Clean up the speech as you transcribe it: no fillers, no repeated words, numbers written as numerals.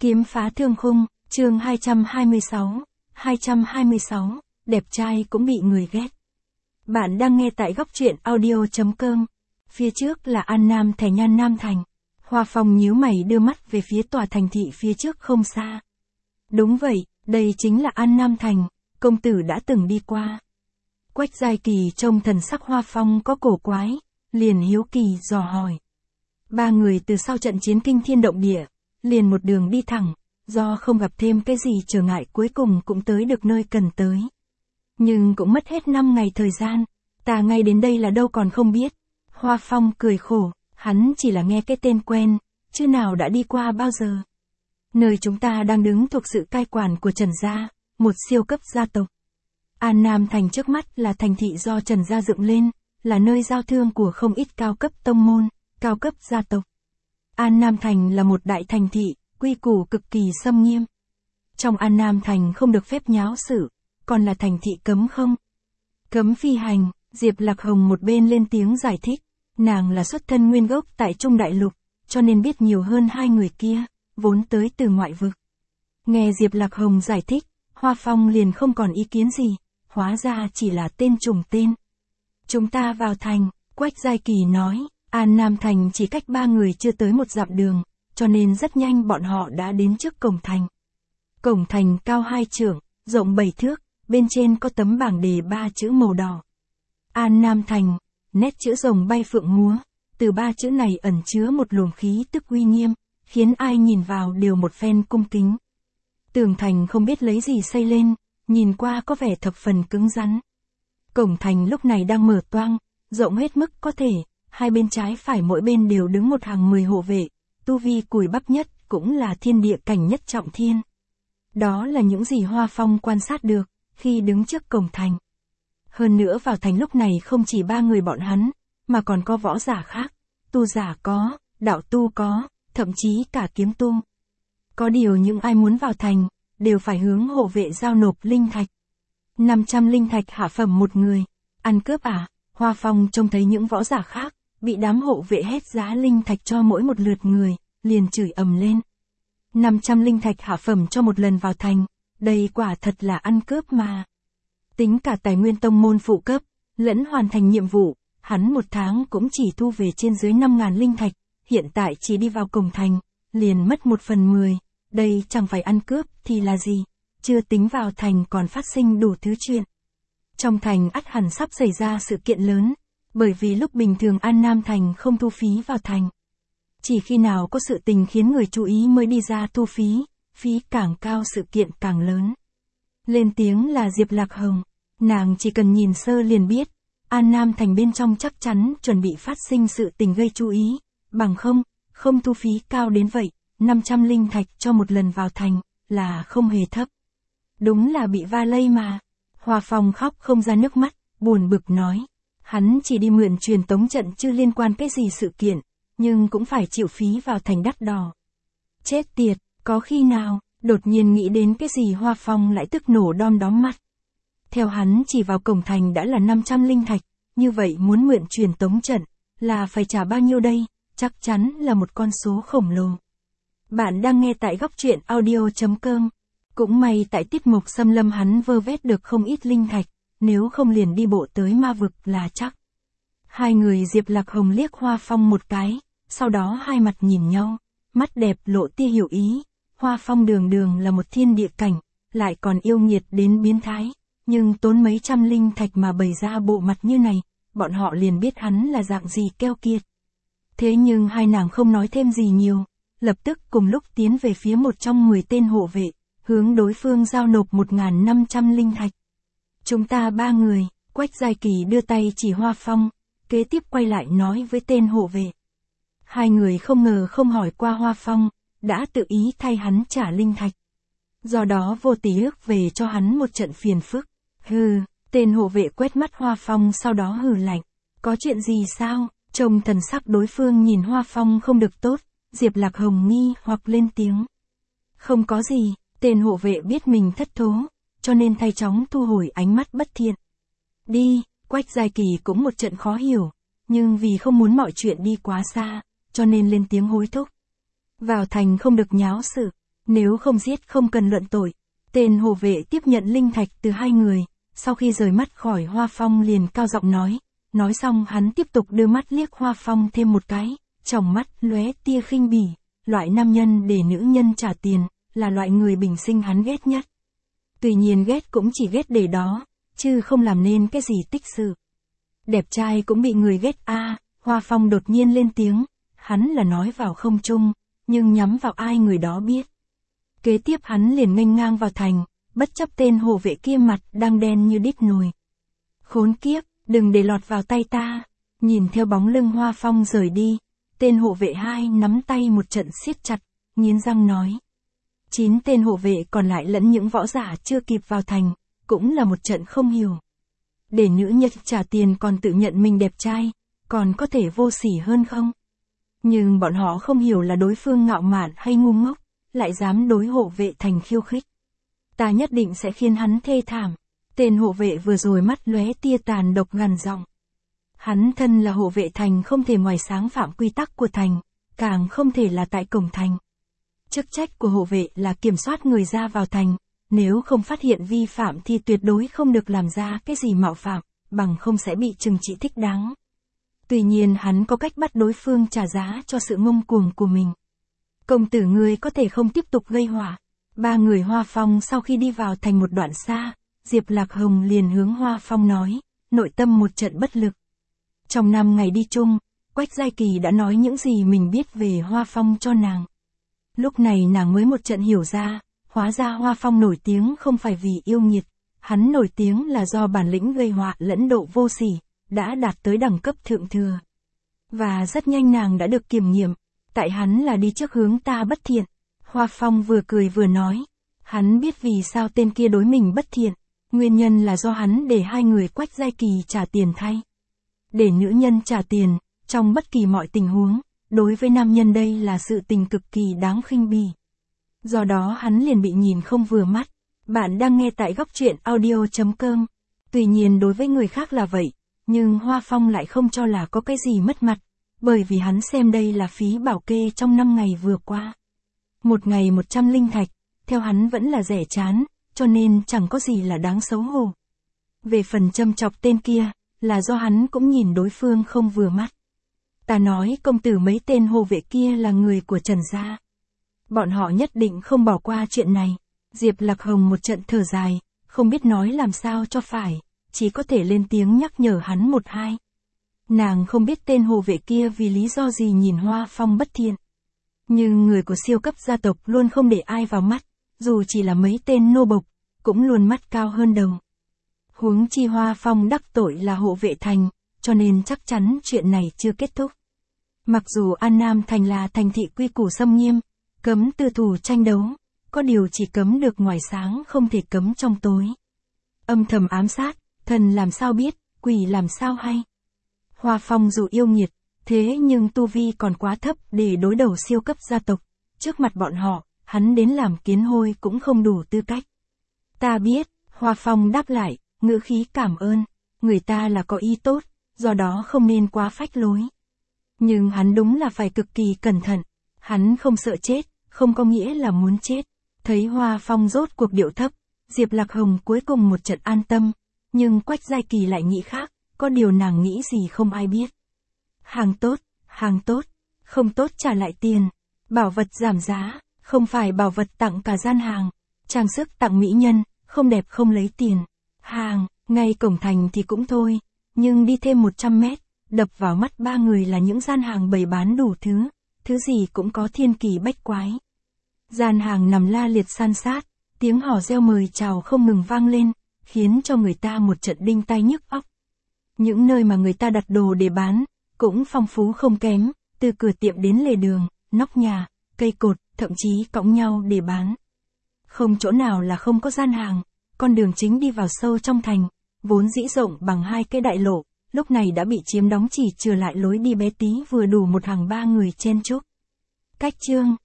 Kiếm phá thương khung, chương 226, đẹp trai cũng bị người ghét. Bạn đang nghe tại góc truyện audio.com. Phía trước là An Nam Thẻ Nhan Nam Thành. Hoa Phong nhíu mày đưa mắt về phía tòa thành thị phía trước không xa. Đúng vậy, đây chính là An Nam Thành, công tử đã từng đi qua. Quách Giai Kỳ trông thần sắc Hoa Phong có cổ quái, liền hiếu kỳ dò hỏi. Ba người từ sau trận chiến kinh thiên động địa, liền một đường đi thẳng, do không gặp thêm cái gì trở ngại cuối cùng cũng tới được nơi cần tới. Nhưng cũng mất hết 5 ngày thời gian, ta ngay đến đây là đâu còn không biết. Hoa Phong cười khổ, hắn chỉ là nghe cái tên quen, chứ nào đã đi qua bao giờ. Nơi chúng ta đang đứng thuộc sự cai quản của Trần Gia, một siêu cấp gia tộc. An Nam Thành trước mắt là thành thị do Trần Gia dựng lên, là nơi giao thương của không ít cao cấp tông môn, cao cấp gia tộc. An Nam Thành là một đại thành thị, quy củ cực kỳ xâm nghiêm. Trong An Nam Thành không được phép nháo sự, còn là thành thị cấm không. Cấm phi hành, Diệp Lạc Hồng một bên lên tiếng giải thích, nàng là xuất thân nguyên gốc tại Trung Đại Lục, cho nên biết nhiều hơn hai người kia, vốn tới từ ngoại vực. Nghe Diệp Lạc Hồng giải thích, Hoa Phong liền không còn ý kiến gì, hóa ra chỉ là tên trùng tên. Chúng ta vào thành, Quách Giai Kỳ nói, An Nam Thành chỉ cách ba người chưa tới một dặm đường, cho nên rất nhanh bọn họ đã đến trước cổng thành. Cổng thành cao 2 trượng, rộng 7 thước, bên trên có tấm bảng đề 3 chữ màu đỏ. An Nam Thành, nét chữ rồng bay phượng múa, từ 3 chữ này ẩn chứa một luồng khí tức uy nghiêm, khiến ai nhìn vào đều một phen cung kính. Tường thành không biết lấy gì xây lên, nhìn qua có vẻ thập phần cứng rắn. Cổng thành lúc này đang mở toang, rộng hết mức có thể, hai bên trái phải mỗi bên đều đứng một hàng 10 hộ vệ, tu vi cùi bắp nhất cũng là thiên địa cảnh nhất trọng thiên. Đó là những gì Hoa Phong quan sát được khi đứng trước cổng thành. Hơn nữa vào thành lúc này không chỉ ba người bọn hắn, mà còn có võ giả khác, tu giả có, đạo tu có, thậm chí cả kiếm tu. Có điều những ai muốn vào thành, đều phải hướng hộ vệ giao nộp linh thạch. 500 linh thạch hạ phẩm một người. Ăn cướp à? Hoa Phong trông thấy những võ giả khác, bị đám hộ vệ hết giá linh thạch cho mỗi một lượt người, liền chửi ầm lên. 500 linh thạch hạ phẩm cho một lần vào thành, đây quả thật là ăn cướp mà. Tính cả tài nguyên tông môn phụ cấp, lẫn hoàn thành nhiệm vụ, hắn một tháng cũng chỉ thu về trên dưới 5.000 linh thạch, hiện tại chỉ đi vào cổng thành, liền mất 1/10, đây chẳng phải ăn cướp thì là gì, chưa tính vào thành còn phát sinh đủ thứ chuyện. Trong thành ắt hẳn sắp xảy ra sự kiện lớn, bởi vì lúc bình thường An Nam Thành không thu phí vào thành. Chỉ khi nào có sự tình khiến người chú ý mới đi ra thu phí, phí càng cao sự kiện càng lớn. Lên tiếng là Diệp Lạc Hồng, nàng chỉ cần nhìn sơ liền biết, An Nam Thành bên trong chắc chắn chuẩn bị phát sinh sự tình gây chú ý, bằng không thu phí cao đến vậy, 500 linh thạch cho một lần vào thành, là không hề thấp. Đúng là bị va lây mà. Hoa Phong khóc không ra nước mắt, buồn bực nói. Hắn chỉ đi mượn truyền tống trận chứ liên quan cái gì sự kiện, nhưng cũng phải chịu phí vào thành đắt đỏ. Chết tiệt, có khi nào, đột nhiên nghĩ đến cái gì Hoa Phong lại tức nổ đom đóm mắt. Theo hắn chỉ vào cổng thành đã là 500 linh thạch, như vậy muốn mượn truyền tống trận, là phải trả bao nhiêu đây, chắc chắn là một con số khổng lồ. Bạn đang nghe tại góc truyện audio.com. Cũng may tại tiết mục xâm lâm hắn vơ vét được không ít linh thạch, nếu không liền đi bộ tới ma vực là chắc. Hai người Diệp Lạc Hồng liếc Hoa Phong một cái, sau đó hai mặt nhìn nhau, mắt đẹp lộ tia hiểu ý. Hoa Phong đường đường là một thiên địa cảnh, lại còn yêu nghiệt đến biến thái, nhưng tốn mấy trăm linh thạch mà bày ra bộ mặt như này, bọn họ liền biết hắn là dạng gì keo kiệt. Thế nhưng hai nàng không nói thêm gì nhiều, lập tức cùng lúc tiến về phía một trong 10 tên hộ vệ, hướng đối phương giao nộp 1.500 linh thạch. Chúng ta ba người, Quách Giai Kỳ đưa tay chỉ Hoa Phong, kế tiếp quay lại nói với tên hộ vệ. Hai người không ngờ không hỏi qua Hoa Phong, đã tự ý thay hắn trả linh thạch. Do đó vô tí ước về cho hắn một trận phiền phức. Hừ, tên hộ vệ quét mắt Hoa Phong sau đó hừ lạnh. Có chuyện gì sao? Trông thần sắc đối phương nhìn Hoa Phong không được tốt, Diệp Lạc Hồng nghi hoặc lên tiếng. Không có gì. Tên hộ vệ biết mình thất thố, cho nên thay chóng thu hồi ánh mắt bất thiện. Đi, Quách Giai Kỳ cũng một trận khó hiểu, nhưng vì không muốn mọi chuyện đi quá xa, cho nên lên tiếng hối thúc. Vào thành không được nháo sự, Nếu không giết không cần luận tội. Tên hộ vệ tiếp nhận linh thạch từ hai người, sau khi rời mắt khỏi Hoa Phong liền cao giọng nói xong hắn tiếp tục đưa mắt liếc Hoa Phong thêm một cái, tròng mắt lóe tia khinh bỉ, loại nam nhân để nữ nhân trả tiền, là loại người bình sinh hắn ghét nhất. Tuy nhiên ghét cũng chỉ ghét để đó, chứ không làm nên cái gì tích sự. Đẹp trai cũng bị người ghét a. Hoa Phong đột nhiên lên tiếng, hắn là nói vào không trung, nhưng nhắm vào ai người đó biết. Kế tiếp hắn liền nghênh ngang vào thành, bất chấp tên hộ vệ kia mặt đang đen như đít nồi. Khốn kiếp, đừng để lọt vào tay ta. Nhìn theo bóng lưng Hoa Phong rời đi, tên hộ vệ hai nắm tay một trận siết chặt, nghiến răng nói. 9 tên hộ vệ còn lại lẫn những võ giả chưa kịp vào thành, cũng là một trận không hiểu. Để nữ nhân trả tiền còn tự nhận mình đẹp trai, còn có thể vô sỉ hơn không? Nhưng bọn họ không hiểu là đối phương ngạo mạn hay ngu ngốc, lại dám đối hộ vệ thành khiêu khích. Ta nhất định sẽ khiến hắn thê thảm. Tên hộ vệ vừa rồi mắt lóe tia tàn độc gằn giọng. Hắn thân là hộ vệ thành không thể ngoài sáng phạm quy tắc của thành, càng không thể là tại cổng thành. Chức trách của hộ vệ là kiểm soát người ra vào thành, nếu không phát hiện vi phạm thì tuyệt đối không được làm ra cái gì mạo phạm, bằng không sẽ bị trừng trị thích đáng. Tuy nhiên hắn có cách bắt đối phương trả giá cho sự ngông cuồng của mình. Công tử ngươi có thể không tiếp tục gây họa. 3 người Hoa Phong sau khi đi vào thành một đoạn xa, Diệp Lạc Hồng liền hướng Hoa Phong nói, nội tâm một trận bất lực. Trong 5 ngày đi chung, Quách Giai Kỳ đã nói những gì mình biết về Hoa Phong cho nàng. Lúc này nàng mới một trận hiểu ra, hóa ra Hoa Phong nổi tiếng không phải vì yêu nghiệt, hắn nổi tiếng là do bản lĩnh gây họa lẫn độ vô sỉ, đã đạt tới đẳng cấp thượng thừa. Và rất nhanh nàng đã được kiểm nghiệm, tại hắn là đi trước hướng ta bất thiện. Hoa Phong vừa cười vừa nói, hắn biết vì sao tên kia đối mình bất thiện, nguyên nhân là do hắn để 2 người Quách Giai Kỳ trả tiền thay. Để nữ nhân trả tiền, trong bất kỳ mọi tình huống, đối với nam nhân đây là sự tình cực kỳ đáng khinh bỉ. Do đó hắn liền bị nhìn không vừa mắt. Bạn đang nghe tại góc truyện audio.com. Tuy nhiên đối với người khác là vậy, nhưng Hoa Phong lại không cho là có cái gì mất mặt, bởi vì hắn xem đây là phí bảo kê trong 5 ngày vừa qua. Một ngày 100 linh thạch, theo hắn vẫn là rẻ chán, cho nên chẳng có gì là đáng xấu hổ. Về phần châm chọc tên kia, là do hắn cũng nhìn đối phương không vừa mắt. Ta nói công tử mấy tên hộ vệ kia là người của Trần gia. Bọn họ nhất định không bỏ qua chuyện này. Diệp Lạc Hồng một trận thở dài, không biết nói làm sao cho phải, chỉ có thể lên tiếng nhắc nhở hắn một hai. Nàng không biết tên hộ vệ kia vì lý do gì nhìn Hoa Phong bất thiện. Nhưng người của siêu cấp gia tộc luôn không để ai vào mắt, dù chỉ là mấy tên nô bộc, cũng luôn mắt cao hơn đầu. Huống chi Hoa Phong đắc tội là hộ vệ thành, cho nên chắc chắn chuyện này chưa kết thúc. Mặc dù An Nam thành là thành thị quy củ xâm nghiêm, cấm tư thù tranh đấu, có điều chỉ cấm được ngoài sáng không thể cấm trong tối. Âm thầm ám sát, thần làm sao biết, quỷ làm sao hay. Hoa Phong dù yêu nghiệt, thế nhưng tu vi còn quá thấp để đối đầu siêu cấp gia tộc. Trước mặt bọn họ, hắn đến làm kiến hôi cũng không đủ tư cách. Ta biết, Hoa Phong đáp lại, ngữ khí cảm ơn, người ta là có ý tốt, do đó không nên quá phách lối. Nhưng hắn đúng là phải cực kỳ cẩn thận, hắn không sợ chết, không có nghĩa là muốn chết. Thấy Hoa Phong rốt cuộc điệu thấp, Diệp Lạc Hồng cuối cùng một trận an tâm, nhưng Quách Giai Kỳ lại nghĩ khác, có điều nàng nghĩ gì không ai biết. Hàng tốt, không tốt trả lại tiền, bảo vật giảm giá, không phải bảo vật tặng cả gian hàng, trang sức tặng mỹ nhân, không đẹp không lấy tiền. Hàng, ngay cổng thành thì cũng thôi, nhưng đi thêm 100 mét, đập vào mắt 3 người là những gian hàng bày bán đủ thứ gì cũng có thiên kỳ bách quái. Gian hàng nằm la liệt san sát, tiếng hò reo mời chào không ngừng vang lên, khiến cho người ta một trận đinh tai nhức óc. Những nơi mà người ta đặt đồ để bán, cũng phong phú không kém, từ cửa tiệm đến lề đường, nóc nhà, cây cột, thậm chí cõng nhau để bán. Không chỗ nào là không có gian hàng, con đường chính đi vào sâu trong thành, vốn dĩ rộng bằng 2 cái đại lộ, lúc này đã bị chiếm đóng chỉ trừ lại lối đi bé tí vừa đủ một hàng 3 người chen chúc. Cách chương